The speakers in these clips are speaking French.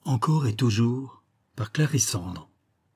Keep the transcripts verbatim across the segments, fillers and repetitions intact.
Encore et toujours, par Clarissandre.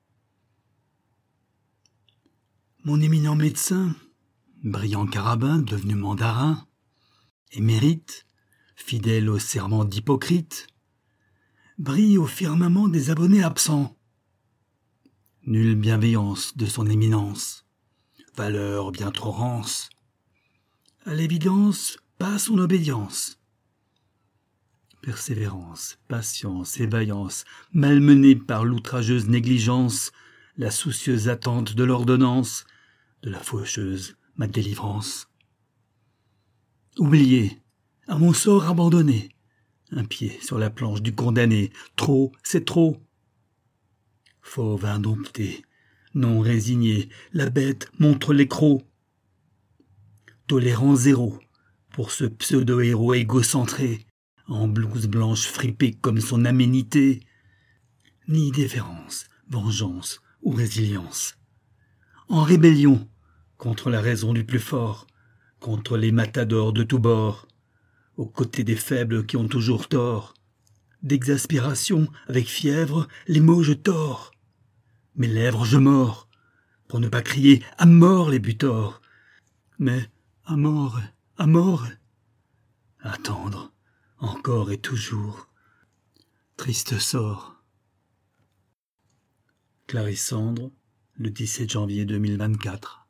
Mon éminent médecin, brillant carabin devenu mandarin, émérite, fidèle au serment d'Hippocrite, brille au firmament des abonnés absents. Nulle bienveillance de son éminence, valeur bien trop rance, à l'évidence pas son obédience. Persévérance, patience et vaillance, malmenée par l'outrageuse négligence, la soucieuse attente de l'ordonnance, de la faucheuse ma délivrance. Oublié, à mon sort abandonné, un pied sur la planche du condamné, trop, c'est trop. Fauve indompté, non résigné, la bête montre l'écrou. Tolérant zéro, pour ce pseudo-héros égocentré, en blouse blanche fripée comme son aménité, ni déférence, vengeance ou résilience. En rébellion contre la raison du plus fort, contre les matadors de tous bords, aux côtés des faibles qui ont toujours tort. D'exaspération, avec fièvre, les mots je tords. Mes lèvres je mords, pour ne pas crier à mort les butors. Mais à mort, à mort, attendre, encore et toujours. Triste sort. Clarissandre, le dix-sept janvier deux mille vingt-quatre.